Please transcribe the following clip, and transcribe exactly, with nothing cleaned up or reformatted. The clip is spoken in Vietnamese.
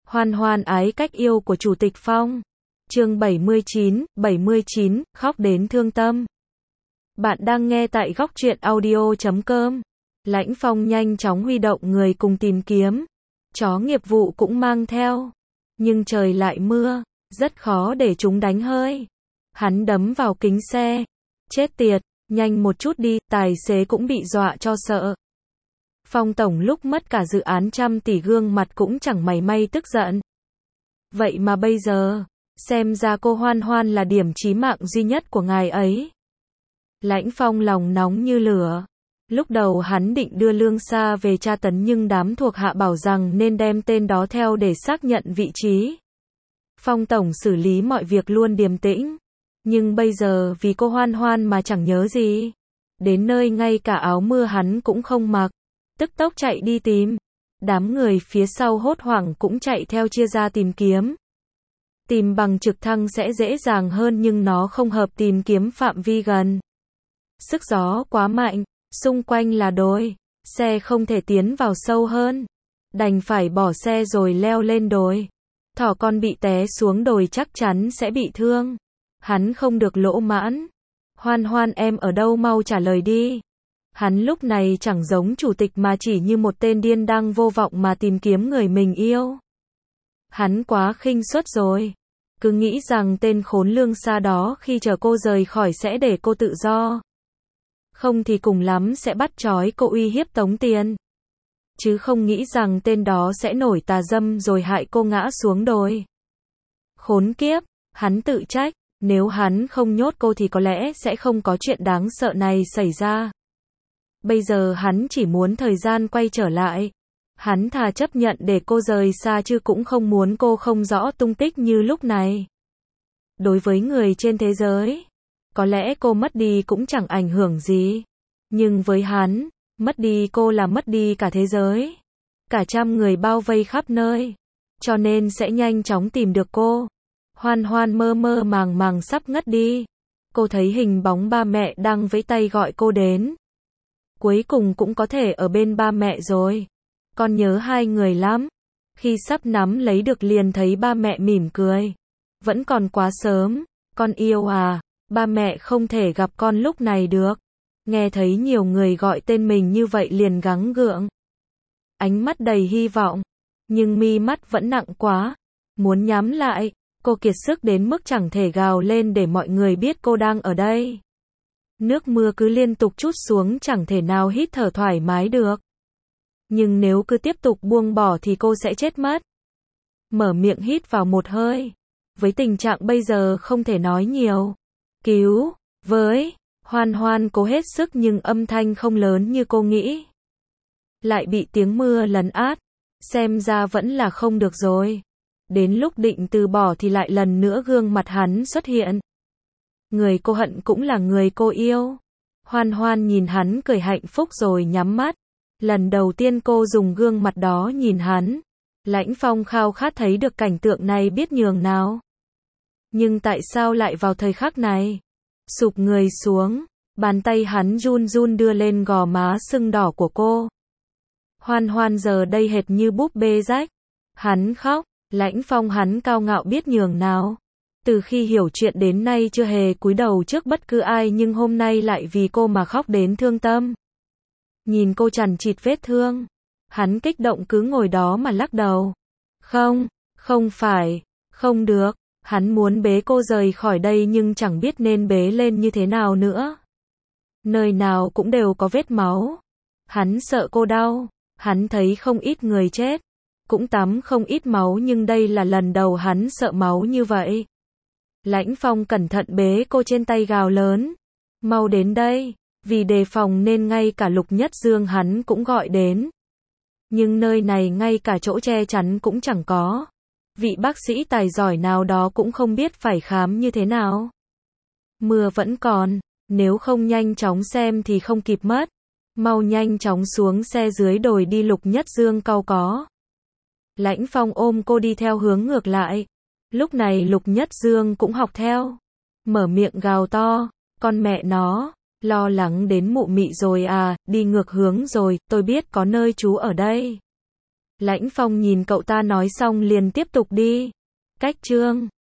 Hoan hoan ái cách yêu của Chủ tịch Phong. Chương bảy mươi chín, bảy mươi chín, khóc đến thương tâm. Bạn đang nghe tại góc truyện audio chấm com. Lãnh Phong nhanh chóng huy động người cùng tìm kiếm. Chó nghiệp vụ cũng mang theo. Nhưng trời lại mưa, rất khó để chúng đánh hơi. Hắn đấm vào kính xe. Chết tiệt, nhanh một chút đi, tài xế cũng bị dọa cho sợ. Phong tổng lúc mất cả dự án trăm tỷ gương mặt cũng chẳng mảy may tức giận. Vậy mà bây giờ, xem ra cô Hoan Hoan là điểm chí mạng duy nhất của ngài ấy. Lãnh Phong lòng nóng như lửa. Lúc đầu hắn định đưa Lương Sa về tra tấn nhưng đám thuộc hạ bảo rằng nên đem tên đó theo để xác nhận vị trí. Phong tổng xử lý mọi việc luôn điềm tĩnh. Nhưng bây giờ vì cô Hoan Hoan mà chẳng nhớ gì. Đến nơi ngay cả áo mưa hắn cũng không mặc. Tức tốc chạy đi tìm. Đám người phía sau hốt hoảng cũng chạy theo chia ra tìm kiếm. Tìm bằng trực thăng sẽ dễ dàng hơn nhưng nó không hợp tìm kiếm phạm vi gần. Sức gió quá mạnh, xung quanh là đồi, xe không thể tiến vào sâu hơn. Đành phải bỏ xe rồi leo lên đồi. Thỏ con bị té xuống đồi chắc chắn sẽ bị thương. Hắn không được lỗ mãn. Hoan Hoan em ở đâu mau trả lời đi. Hắn lúc này chẳng giống chủ tịch mà chỉ như một tên điên đang vô vọng mà tìm kiếm người mình yêu. Hắn quá khinh suất rồi. Cứ nghĩ rằng tên khốn Lương Sa đó khi chờ cô rời khỏi sẽ để cô tự do. Không thì cùng lắm sẽ bắt trói cô uy hiếp tống tiền. Chứ không nghĩ rằng tên đó sẽ nổi tà dâm rồi hại cô ngã xuống đồi. Khốn kiếp, hắn tự trách, nếu hắn không nhốt cô thì có lẽ sẽ không có chuyện đáng sợ này xảy ra. Bây giờ hắn chỉ muốn thời gian quay trở lại. Hắn thà chấp nhận để cô rời xa chứ cũng không muốn cô không rõ tung tích như lúc này. Đối với người trên thế giới, có lẽ cô mất đi cũng chẳng ảnh hưởng gì. Nhưng với hắn, mất đi cô là mất đi cả thế giới. Cả trăm người bao vây khắp nơi. Cho nên sẽ nhanh chóng tìm được cô. Hoan Hoan mơ mơ màng màng sắp ngất đi. Cô thấy hình bóng ba mẹ đang vẫy tay gọi cô đến. Cuối cùng cũng có thể ở bên ba mẹ rồi. Con nhớ hai người lắm. Khi sắp nắm lấy được liền thấy ba mẹ mỉm cười. Vẫn còn quá sớm. Con yêu à, ba mẹ không thể gặp con lúc này được. Nghe thấy nhiều người gọi tên mình như vậy liền gắng gượng. Ánh mắt đầy hy vọng. Nhưng mi mắt vẫn nặng quá. Muốn nhắm lại, cô kiệt sức đến mức chẳng thể gào lên để mọi người biết cô đang ở đây. Nước mưa cứ liên tục trút xuống chẳng thể nào hít thở thoải mái được. Nhưng nếu cứ tiếp tục buông bỏ thì cô sẽ chết mất. Mở miệng hít vào một hơi. Với tình trạng bây giờ không thể nói nhiều. Cứu, với, Hoan Hoan cố hết sức nhưng âm thanh không lớn như cô nghĩ. Lại bị tiếng mưa lấn át. Xem ra vẫn là không được rồi. Đến lúc định từ bỏ thì lại lần nữa gương mặt hắn xuất hiện. Người cô hận cũng là người cô yêu. Hoan Hoan nhìn hắn cười hạnh phúc rồi nhắm mắt. Lần đầu tiên cô dùng gương mặt đó nhìn hắn. Lãnh Phong khao khát thấy được cảnh tượng này biết nhường nào. Nhưng tại sao lại vào thời khắc này? Sụp người xuống, bàn tay hắn run run đưa lên gò má sưng đỏ của cô. Hoan Hoan giờ đây hệt như búp bê rách. Hắn khóc, Lãnh Phong hắn cao ngạo biết nhường nào. Từ khi hiểu chuyện đến nay chưa hề cúi đầu trước bất cứ ai nhưng hôm nay lại vì cô mà khóc đến thương tâm. Nhìn cô chằn chịt vết thương. Hắn kích động cứ ngồi đó mà lắc đầu. Không, không phải, không được. Hắn muốn bế cô rời khỏi đây nhưng chẳng biết nên bế lên như thế nào nữa. Nơi nào cũng đều có vết máu. Hắn sợ cô đau. Hắn thấy không ít người chết. Cũng tắm không ít máu nhưng đây là lần đầu hắn sợ máu như vậy. Lãnh Phong cẩn thận bế cô trên tay gào lớn. Mau đến đây. Vì đề phòng nên ngay cả Lục Nhất Dương hắn cũng gọi đến. Nhưng nơi này ngay cả chỗ che chắn cũng chẳng có. Vị bác sĩ tài giỏi nào đó cũng không biết phải khám như thế nào. Mưa vẫn còn, nếu không nhanh chóng xem thì không kịp mất. Mau nhanh chóng xuống xe dưới đồi đi, Lục Nhất Dương cau có. Lãnh Phong ôm cô đi theo hướng ngược lại. Lúc này Lục Nhất Dương cũng học theo. Mở miệng gào to, con mẹ nó. Lo lắng đến mụ mị rồi à, đi ngược hướng rồi, tôi biết có nơi trú ở đây. Lãnh Phong nhìn cậu ta nói xong liền tiếp tục đi. Cách chương